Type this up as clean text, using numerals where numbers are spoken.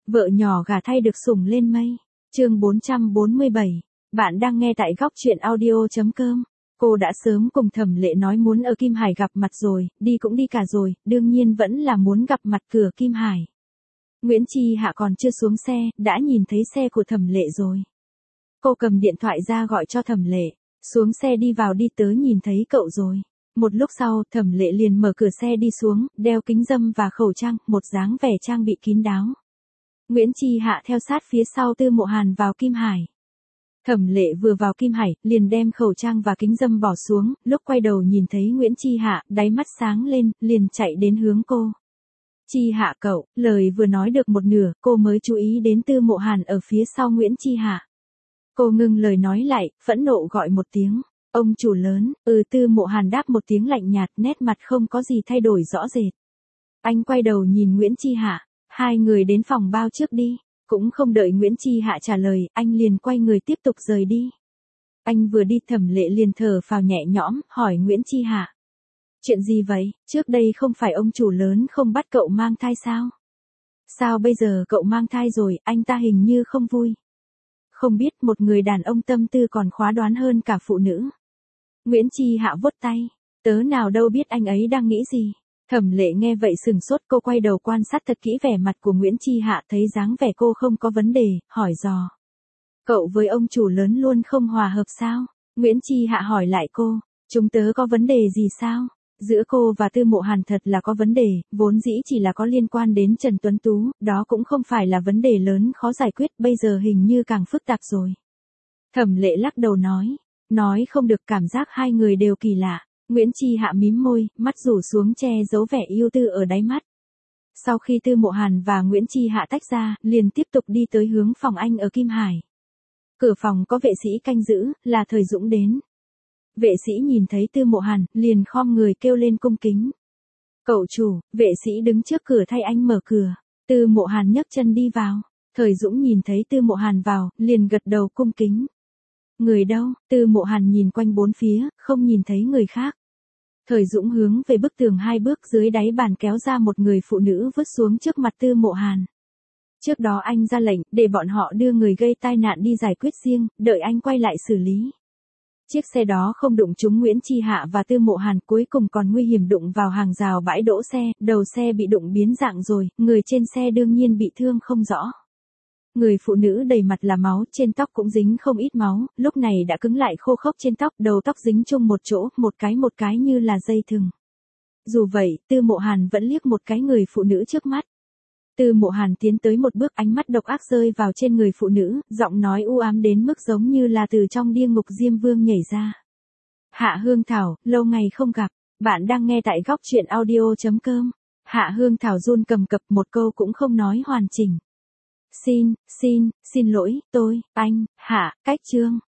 Vợ nhỏ gả thay được sủng lên mây. Chương 447. Bạn đang nghe tại góc truyện audio.com. Cô đã sớm cùng Thẩm Lệ nói muốn ở Kim Hải gặp mặt rồi, đi cũng đi cả rồi, đương nhiên vẫn là muốn gặp mặt cửa Kim Hải. Nguyễn Chi Hạ còn chưa xuống xe, đã nhìn thấy xe của Thẩm Lệ rồi. Cô cầm điện thoại ra gọi cho Thẩm Lệ, xuống xe đi vào đi tới nhìn thấy cậu rồi. Một lúc sau, Thẩm Lệ liền mở cửa xe đi xuống, đeo kính râm và khẩu trang, một dáng vẻ trang bị kín đáo. Nguyễn Chi Hạ theo sát phía sau Tư Mộ Hàn vào Kim Hải. Thẩm Lệ vừa vào Kim Hải, liền đem khẩu trang và kính râm bỏ xuống, lúc quay đầu nhìn thấy Nguyễn Chi Hạ, đáy mắt sáng lên, liền chạy đến hướng cô. Chi Hạ cậu, lời vừa nói được một nửa, cô mới chú ý đến Tư Mộ Hàn ở phía sau Nguyễn Chi Hạ. Cô ngưng lời nói lại, phẫn nộ gọi một tiếng. Ông chủ lớn, Tư Mộ Hàn đáp một tiếng lạnh nhạt, nét mặt không có gì thay đổi rõ rệt. Anh quay đầu nhìn Nguyễn Chi Hạ, hai người đến phòng bao trước đi. Cũng không đợi Nguyễn Chi Hạ trả lời, anh liền quay người tiếp tục rời đi. Anh vừa đi Thẩm Lệ liền thở phào nhẹ nhõm, hỏi Nguyễn Chi Hạ. Chuyện gì vậy, trước đây không phải ông chủ lớn không bắt cậu mang thai sao? Sao bây giờ cậu mang thai rồi, anh ta hình như không vui. Không biết một người đàn ông tâm tư còn khóa đoán hơn cả phụ nữ. Nguyễn Chi Hạ vuốt tay, tớ nào đâu biết anh ấy đang nghĩ gì. Thẩm Lệ nghe vậy sừng sốt, cô quay đầu quan sát thật kỹ vẻ mặt của Nguyễn Chi Hạ, thấy dáng vẻ cô không có vấn đề, hỏi dò. Cậu với ông chủ lớn luôn không hòa hợp sao? Nguyễn Chi Hạ hỏi lại cô, chúng tớ có vấn đề gì sao? Giữa cô và Tư Mộ Hàn thật là có vấn đề, vốn dĩ chỉ là có liên quan đến Trần Tuấn Tú, đó cũng không phải là vấn đề lớn khó giải quyết, bây giờ hình như càng phức tạp rồi. Thẩm Lệ lắc đầu nói không được, cảm giác hai người đều kỳ lạ. Nguyễn Chi Hạ mím môi, mắt rủ xuống che giấu vẻ yêu tư ở đáy mắt. Sau khi Tư Mộ Hàn và Nguyễn Chi Hạ tách ra, liền tiếp tục đi tới hướng phòng anh ở Kim Hải. Cửa phòng có vệ sĩ canh giữ, là Thời Dũng đến. Vệ sĩ nhìn thấy Tư Mộ Hàn, liền khom người kêu lên cung kính. Cậu chủ, vệ sĩ đứng trước cửa thay anh mở cửa. Tư Mộ Hàn nhấc chân đi vào. Thời Dũng nhìn thấy Tư Mộ Hàn vào, liền gật đầu cung kính. Người đâu? Tư Mộ Hàn nhìn quanh bốn phía, không nhìn thấy người khác. Thời Dũng hướng về bức tường 2 bước, dưới đáy bàn kéo ra một người phụ nữ vứt xuống trước mặt Tư Mộ Hàn. Trước đó anh ra lệnh, để bọn họ đưa người gây tai nạn đi giải quyết riêng, đợi anh quay lại xử lý. Chiếc xe đó không đụng trúng Nguyễn Chi Hạ và Tư Mộ Hàn, cuối cùng còn nguy hiểm đụng vào hàng rào bãi đỗ xe, đầu xe bị đụng biến dạng rồi, người trên xe đương nhiên bị thương không rõ. Người phụ nữ đầy mặt là máu, trên tóc cũng dính không ít máu, lúc này đã cứng lại khô khốc trên tóc, đầu tóc dính chung một chỗ, một cái như là dây thừng. Dù vậy, Tư Mộ Hàn vẫn liếc một cái người phụ nữ trước mắt. Tư Mộ Hàn tiến tới một bước, ánh mắt độc ác rơi vào trên người phụ nữ, giọng nói u ám đến mức giống như là từ trong địa ngục Diêm Vương nhảy ra. Hạ Hương Thảo, lâu ngày không gặp, bạn đang nghe tại góc truyện audio.com. Hạ Hương Thảo run cầm cập, một câu cũng không nói hoàn chỉnh. Xin lỗi, anh, Hạ, cách chương.